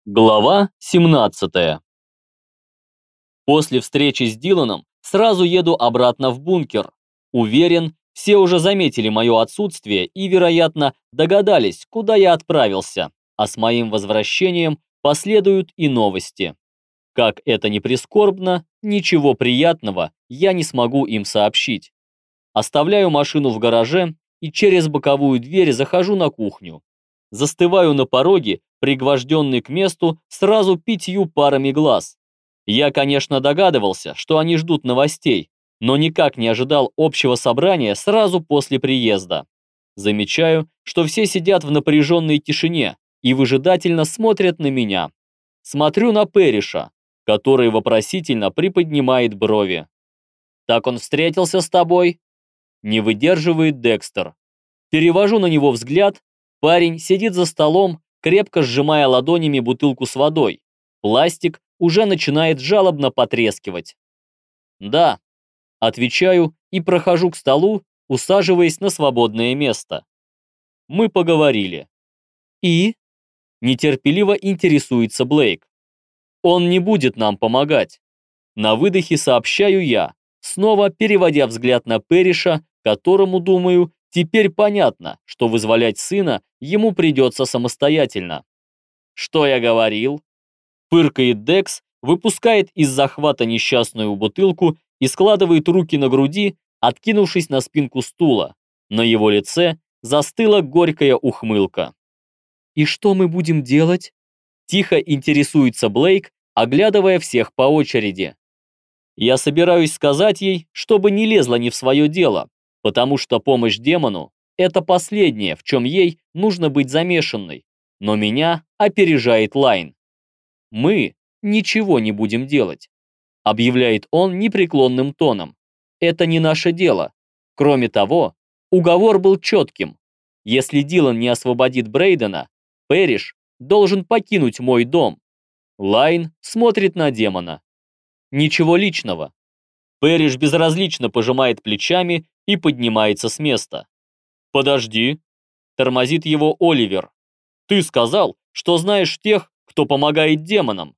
Глава 17. После встречи с Диланом сразу еду обратно в бункер. Уверен, все уже заметили мое отсутствие и, вероятно, догадались, куда я отправился, а с моим возвращением последуют и новости. Как это ни прискорбно, ничего приятного я не смогу им сообщить. Оставляю машину в гараже и через боковую дверь захожу на кухню. Застываю на пороге, пригвожденный к месту сразу 5 парами глаз. Я, конечно, догадывался, что они ждут новостей, но никак не ожидал общего собрания сразу после приезда. Замечаю, что все сидят в напряженной тишине и выжидательно смотрят на меня. Смотрю на Перриша, который вопросительно приподнимает брови. «Так он встретился с тобой?» Не выдерживает Декстер. Перевожу на него взгляд. Парень сидит за столом, крепко сжимая ладонями бутылку с водой. Пластик уже начинает жалобно потрескивать. «Да», отвечаю и прохожу к столу, усаживаясь на свободное место. Мы поговорили. «И?» Нетерпеливо интересуется Блейк. «Он не будет нам помогать». На выдохе сообщаю я, снова переводя взгляд на Перриша, которому, думаю, теперь понятно, что вызволять сына ему придется самостоятельно. «Что я говорил?» Фыркает Декс, выпускает из захвата несчастную бутылку и складывает руки на груди, откинувшись на спинку стула. На его лице застыла горькая ухмылка. «И что мы будем делать?» Тихо интересуется Блейк, оглядывая всех по очереди. Я собираюсь сказать ей, чтобы не лезла не в свое дело, потому что помощь демону – это последнее, в чем ей нужно быть замешанной. Но меня опережает Лайн. «Мы ничего не будем делать», – объявляет он непреклонным тоном. «Это не наше дело. Кроме того, уговор был четким. Если Дилан не освободит Брейдена, Перриш должен покинуть мой дом». Лайн смотрит на демона. «Ничего личного». Перриш безразлично пожимает плечами и поднимается с места. «Подожди», – тормозит его Оливер. «Ты сказал, что знаешь тех, кто помогает демонам».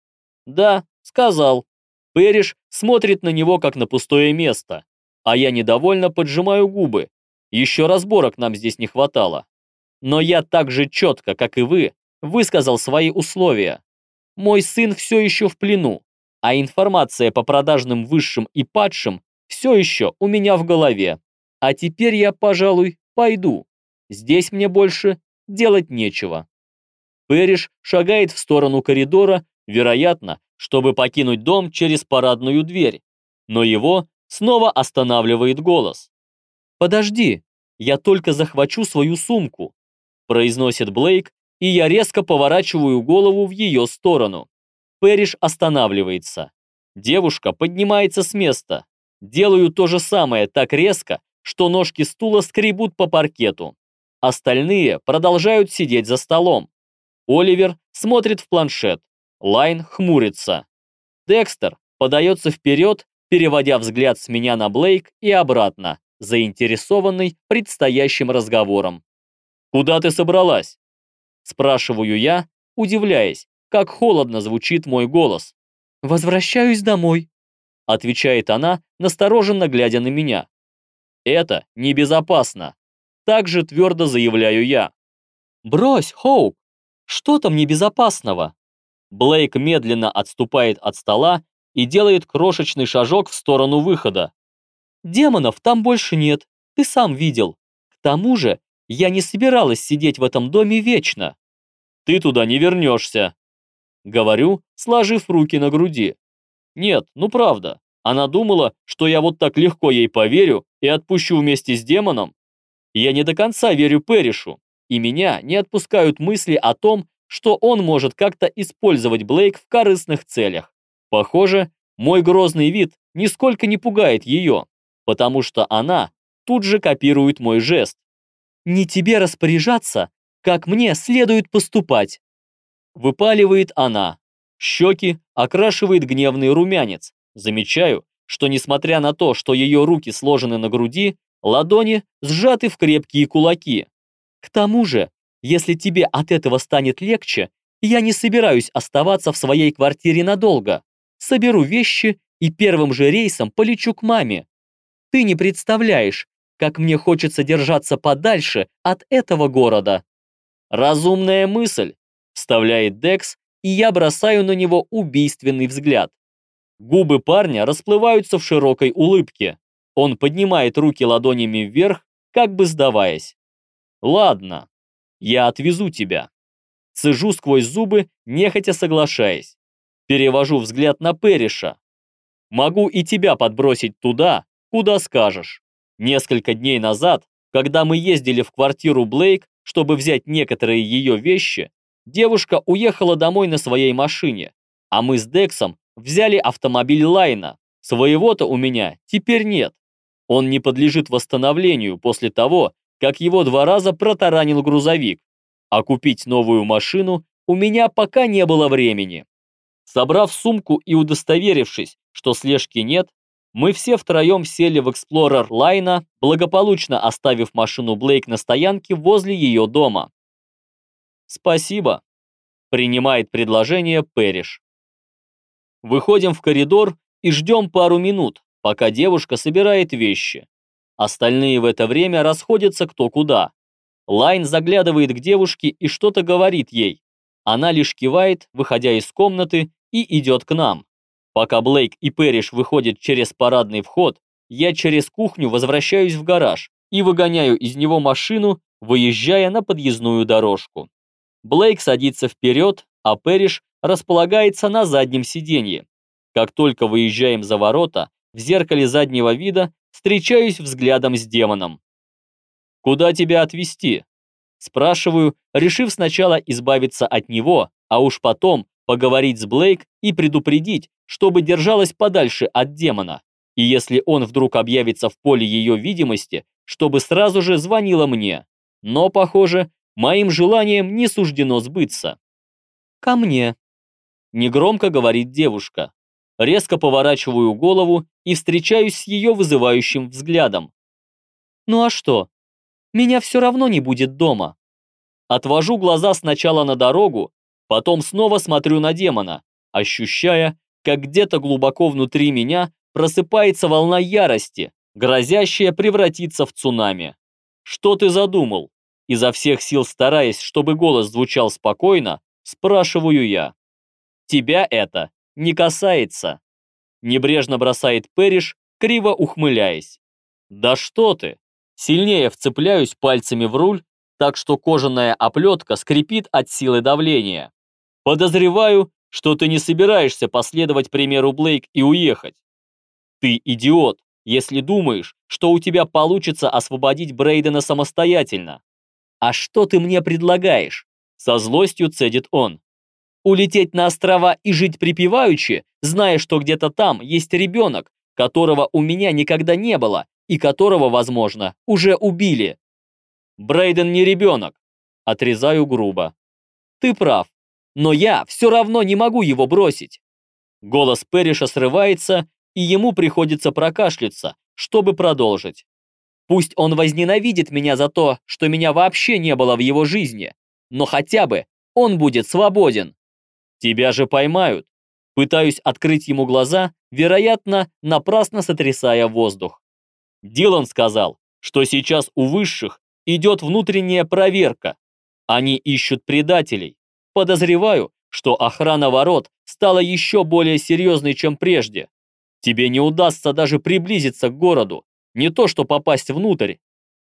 «Да, сказал». Перриш смотрит на него, как на пустое место, а я недовольно поджимаю губы. Еще разборок нам здесь не хватало. Но я так же четко, как и вы, высказал свои условия. Мой сын все еще в плену, а информация по продажным высшим и падшим все еще у меня в голове. А теперь я, пожалуй, пойду. Здесь мне больше делать нечего». Перриш шагает в сторону коридора, вероятно, чтобы покинуть дом через парадную дверь. Но его снова останавливает голос. «Подожди, я только захвачу свою сумку», произносит Блейк, и я резко поворачиваю голову в ее сторону. Перриш останавливается. Девушка поднимается с места. Делаю то же самое так резко, что ножки стула скребут по паркету. Остальные продолжают сидеть за столом. Оливер смотрит в планшет. Лайн хмурится. Декстер подается вперед, переводя взгляд с меня на Блейк и обратно, заинтересованный предстоящим разговором. «Куда ты собралась?» Спрашиваю я, удивляясь, как холодно звучит мой голос. «Возвращаюсь домой», отвечает она, настороженно глядя на меня. «Это небезопасно», также твердо заявляю я. «Брось, Хоуп, что там небезопасного?» Блейк медленно отступает от стола и делает крошечный шажок в сторону выхода. «Демонов там больше нет, ты сам видел. К тому же, я не собиралась сидеть в этом доме вечно». «Ты туда не вернешься», — говорю, сложив руки на груди. «Нет, ну правда, она думала, что я вот так легко ей поверю и отпущу вместе с демоном. Я не до конца верю Перришу, и меня не отпускают мысли о том, что он может как-то использовать Блейк в корыстных целях. Похоже, мой грозный вид нисколько не пугает ее, потому что она тут же копирует мой жест. «Не тебе распоряжаться, как мне следует поступать», выпаливает она. Щеки окрашивает гневный румянец. Замечаю, что несмотря на то, что ее руки сложены на груди, ладони сжаты в крепкие кулаки. «К тому же, если тебе от этого станет легче, Я не собираюсь оставаться в своей квартире надолго. Соберу вещи и первым же рейсом полечу к маме. Ты не представляешь, как мне хочется держаться подальше от этого города». «Разумная мысль», — вставляет Декс, и я бросаю на него убийственный взгляд. Губы парня расплываются в широкой улыбке. Он поднимает руки ладонями вверх, как бы сдаваясь. «Ладно, я отвезу тебя». Цежу сквозь зубы, нехотя соглашаясь. Перевожу взгляд на Перриша. «Могу и тебя подбросить туда, куда скажешь». Несколько дней назад, когда мы ездили в квартиру Блейк, чтобы взять некоторые ее вещи, девушка уехала домой на своей машине, а мы с Дексом взяли автомобиль Лайна. Своего-то у меня теперь нет. Он не подлежит восстановлению после того, как его 2 раза протаранил грузовик, а купить новую машину у меня пока не было времени. Собрав сумку и удостоверившись, что слежки нет, мы все втроем сели в Explorer Лайна, благополучно оставив машину Блейк на стоянке возле ее дома. «Спасибо», — принимает предложение Перриш. Выходим в коридор и ждем пару минут, пока девушка собирает вещи. Остальные в это время расходятся кто куда. Лайн заглядывает к девушке и что-то говорит ей. Она лишь кивает, выходя из комнаты, и идет к нам. Пока Блейк и Перриш выходят через парадный вход, я через кухню возвращаюсь в гараж и выгоняю из него машину, выезжая на подъездную дорожку. Блейк садится вперед, а Перриш располагается на заднем сиденье. Как только выезжаем за ворота, в зеркале заднего вида встречаюсь взглядом с демоном. «Куда тебя отвезти?» Спрашиваю, решив сначала избавиться от него, а уж потом поговорить с Блейк и предупредить, чтобы держалась подальше от демона. И если он вдруг объявится в поле ее видимости, чтобы сразу же звонила мне. Но, похоже, моим желанием не суждено сбыться. «Ко мне», — негромко говорит девушка. Резко поворачиваю голову и встречаюсь с ее вызывающим взглядом. «Ну а что? Меня все равно не будет дома». Отвожу глаза сначала на дорогу, потом снова смотрю на демона, ощущая, как где-то глубоко внутри меня просыпается волна ярости, грозящая превратиться в цунами. «Что ты задумал?» Изо всех сил стараясь, чтобы голос звучал спокойно, спрашиваю я. «Тебя это не касается», — небрежно бросает Перриш, криво ухмыляясь. «Да что ты!» Сильнее вцепляюсь пальцами в руль, так что кожаная оплетка скрипит от силы давления. «Подозреваю, что ты не собираешься последовать примеру Блейк и уехать. Ты идиот, если думаешь, что у тебя получится освободить Брейдена самостоятельно. А что ты мне предлагаешь?» Со злостью цедит он. «Улететь на острова и жить припеваючи, зная, что где-то там есть ребенок, которого у меня никогда не было и которого, возможно, уже убили». «Брейден не ребенок», отрезаю грубо. «Ты прав, но я все равно не могу его бросить». Голос Перриша срывается, и ему приходится прокашляться, чтобы продолжить. Пусть он возненавидит меня за то, что меня вообще не было в его жизни, но хотя бы он будет свободен. Тебя же поймают. Пытаюсь открыть ему глаза, вероятно, напрасно сотрясая воздух. Дилан сказал, что сейчас у высших идет внутренняя проверка. Они ищут предателей. Подозреваю, что охрана ворот стала еще более серьезной, чем прежде. Тебе не удастся даже приблизиться к городу, не то что попасть внутрь.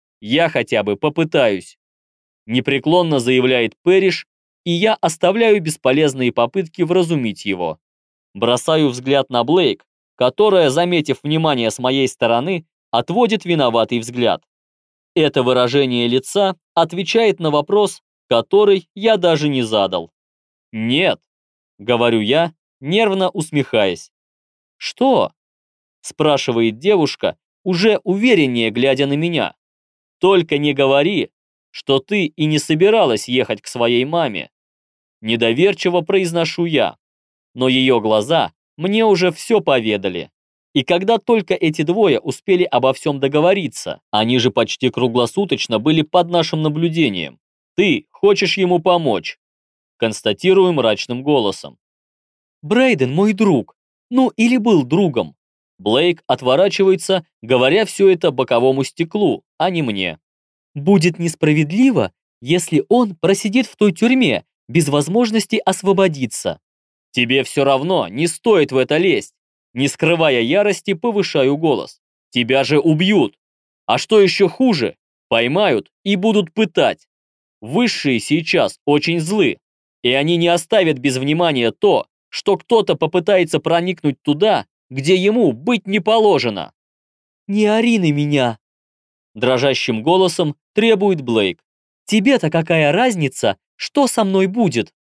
Я хотя бы попытаюсь. Непреклонно заявляет Перриш, и я оставляю бесполезные попытки вразумить его. Бросаю взгляд на Блейк, которая, заметив внимание с моей стороны, отводит виноватый взгляд. Это выражение лица отвечает на вопрос, который я даже не задал. «Нет», — говорю я, нервно усмехаясь. «Что?» — спрашивает девушка, уже увереннее глядя на меня. «Только не говори, что ты и не собиралась ехать к своей маме». Недоверчиво произношу я, но ее глаза мне уже все поведали. И когда только эти двое успели обо всем договориться, они же почти круглосуточно были под нашим наблюдением. Ты хочешь ему помочь. констатирую мрачным голосом. Брейден мой друг, ну или был другом. Блейк отворачивается, говоря все это боковому стеклу, а не мне. Будет несправедливо, если он просидит в той тюрьме, без возможности освободиться. Тебе все равно не стоит в это лезть. Не скрывая ярости, повышаю голос. Тебя же убьют. А что еще хуже? Поймают и будут пытать. Высшие сейчас очень злы, и они не оставят без внимания то, что кто-то попытается проникнуть туда, где ему быть не положено. «Не ори на меня!» Дрожащим голосом требует Блейк. «Тебе-то какая разница, что со мной будет?»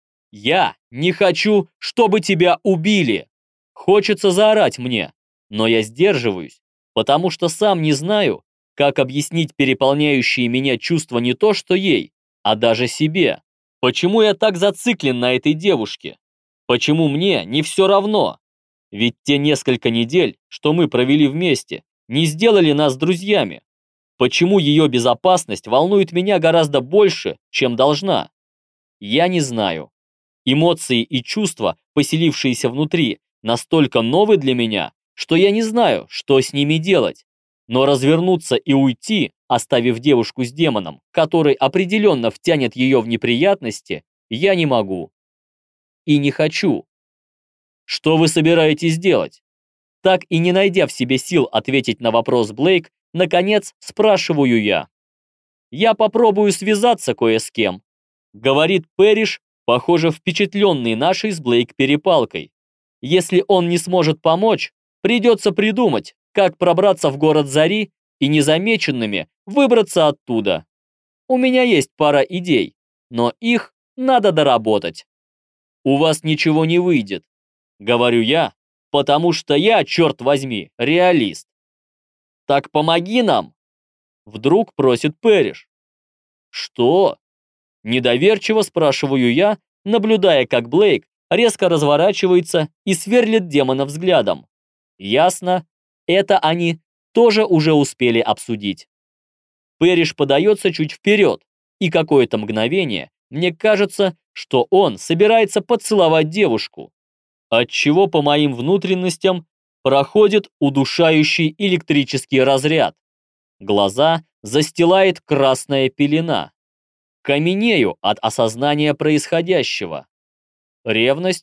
«Я не хочу, чтобы тебя убили!» Хочется заорать мне, но я сдерживаюсь, потому что сам не знаю, как объяснить переполняющие меня чувства не то что ей, а даже себе. Почему я так зациклен на этой девушке? Почему мне не все равно? Ведь те несколько недель, что мы провели вместе, не сделали нас друзьями. Почему ее безопасность волнует меня гораздо больше, чем должна? Я не знаю. Эмоции и чувства, поселившиеся внутри, настолько новы для меня, что я не знаю, что с ними делать. Но развернуться и уйти, оставив девушку с демоном, который определенно втянет ее в неприятности, я не могу. И не хочу. Что вы собираетесь делать? Так и не найдя в себе сил ответить на вопрос Блейк, наконец спрашиваю я. Я попробую связаться кое с кем, говорит Пэриш, похоже, впечатленный нашей с Блейк перепалкой. Если он не сможет помочь, придется придумать, как пробраться в город Зари и незамеченными выбраться оттуда. У меня есть пара идей, но их надо доработать. У вас ничего не выйдет, говорю я, потому что я, черт возьми, реалист. Так помоги нам, вдруг просит Пэриш. Что? Недоверчиво спрашиваю я, наблюдая, как Блейк резко разворачивается и сверлит демона взглядом. Ясно, это они тоже уже успели обсудить. Пэриш подается чуть вперед, и какое-то мгновение мне кажется, что он собирается поцеловать девушку, отчего по моим внутренностям проходит удушающий электрический разряд. Глаза застилает красная пелена. Каменею от осознания происходящего. Ревность?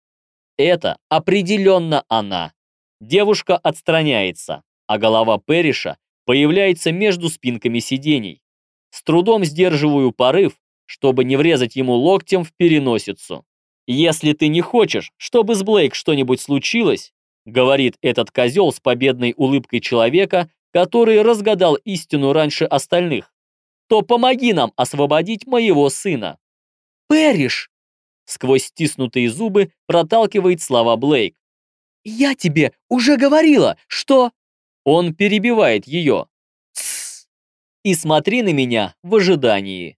Это определенно она. Девушка отстраняется, а голова Пэриша появляется между спинками сидений. С трудом сдерживаю порыв, чтобы не врезать ему локтем в переносицу. «Если ты не хочешь, чтобы с Блейк что-нибудь случилось», говорит этот козел с победной улыбкой человека, который разгадал истину раньше остальных, то помоги нам освободить моего сына. «Пэриш!» Сквозь стиснутые зубы проталкивает слова Блейк. «Я тебе уже говорила, что...» Он перебивает ее. «Тссс! И смотри на меня в ожидании».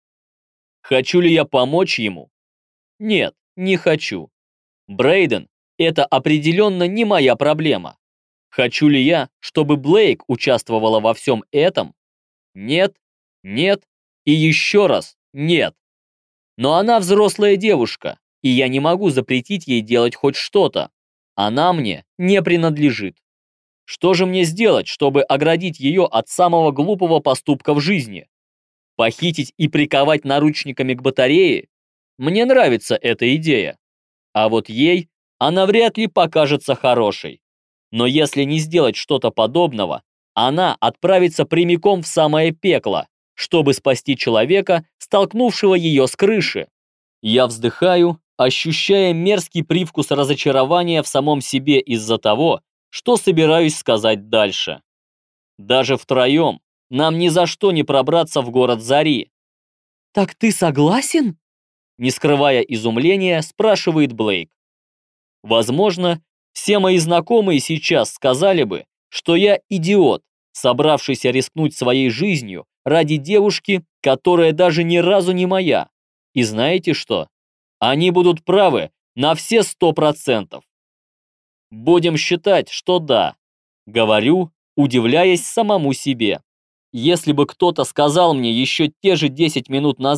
Хочу ли я помочь ему? Нет, не хочу. Брейден – это определенно не моя проблема. Хочу ли я, чтобы Блейк участвовала во всем этом? Нет, нет и еще раз нет. Но она взрослая девушка, и я не могу запретить ей делать хоть что-то. Она мне не принадлежит. Что же мне сделать, чтобы оградить ее от самого глупого поступка в жизни? Похитить и приковать наручниками к батарее? Мне нравится эта идея. А вот ей она вряд ли покажется хорошей. Но если не сделать что-то подобного, она отправится прямиком в самое пекло, чтобы спасти человека, столкнувшего ее с крыши. Я вздыхаю, ощущая мерзкий привкус разочарования в самом себе из-за того, что собираюсь сказать дальше. Даже втроем нам ни за что не пробраться в город Зари. «Так ты согласен?» Не скрывая изумления, спрашивает Блейк. Возможно, все мои знакомые сейчас сказали бы, что я идиот, собравшийся рискнуть своей жизнью ради девушки, которая даже ни разу не моя. И знаете что? Они будут правы на все 100%. Будем считать, что да. Говорю, удивляясь самому себе. Если бы кто-то сказал мне еще те же 10 минут назад,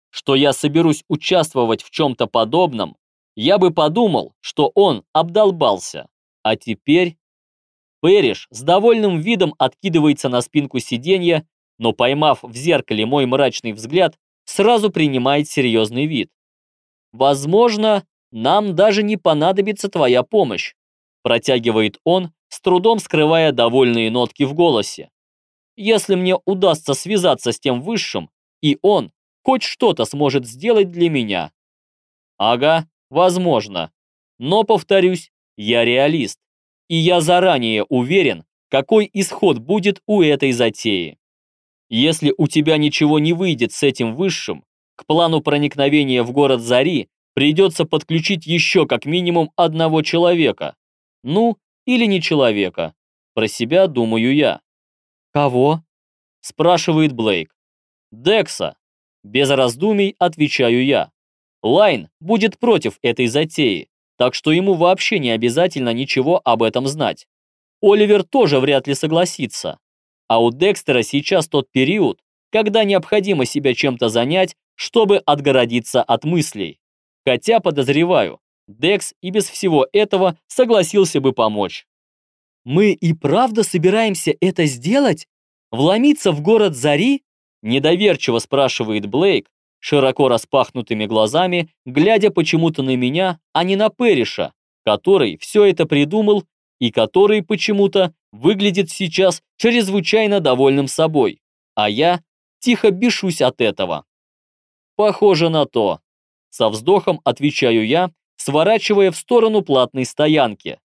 что я соберусь участвовать в чем-то подобном, я бы подумал, что он обдолбался. А теперь... Пэриш с довольным видом откидывается на спинку сиденья, но, поймав в зеркале мой мрачный взгляд, сразу принимает серьезный вид. «Возможно, нам даже не понадобится твоя помощь», протягивает он, с трудом скрывая довольные нотки в голосе. «Если мне удастся связаться с тем высшим, и он хоть что-то сможет сделать для меня». Ага, возможно. Но, повторюсь, я реалист. И я заранее уверен, какой исход будет у этой затеи. Если у тебя ничего не выйдет с этим высшим, к плану проникновения в город Зари придется подключить еще как минимум одного человека. Ну, или не человека. Про себя думаю я. «Кого?» – спрашивает Блейк. «Декса». Без раздумий отвечаю я. Лайн будет против этой затеи, так что ему вообще не обязательно ничего об этом знать. Оливер тоже вряд ли согласится. А у Декстера сейчас тот период, когда необходимо себя чем-то занять, чтобы отгородиться от мыслей. Хотя, подозреваю, Декс и без всего этого согласился бы помочь. «Мы и правда собираемся это сделать? Вломиться в город Зари?» Недоверчиво спрашивает Блейк, широко распахнутыми глазами, глядя почему-то на меня, а не на Пэриша, который все это придумал и который почему-то выглядит сейчас чрезвычайно довольным собой, а я тихо бешусь от этого. «Похоже на то», — со вздохом отвечаю я, сворачивая в сторону платной стоянки.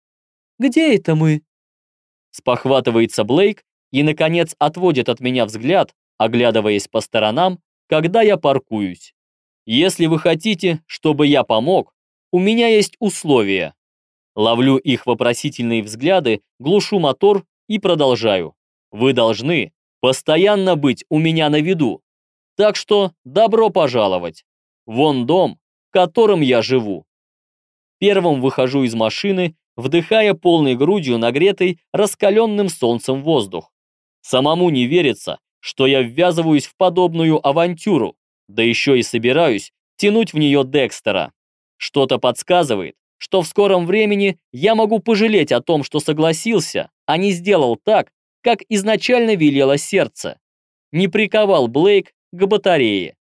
«Где это мы?» Спохватывается Блейк и, наконец, отводит от меня взгляд, оглядываясь по сторонам, когда я паркуюсь. «Если вы хотите, чтобы я помог, у меня есть условия». Ловлю их вопросительные взгляды, глушу мотор и продолжаю. «Вы должны постоянно быть у меня на виду. Так что добро пожаловать. Вон дом, в котором я живу». Первым выхожу из машины, вдыхая полной грудью нагретый раскаленным солнцем воздух. Самому не верится, что я ввязываюсь в подобную авантюру, да еще и собираюсь тянуть в нее Декстера. Что-то подсказывает, что в скором времени я могу пожалеть о том, что согласился, а не сделал так, как изначально велело сердце. Не приковал Блейк к батарее.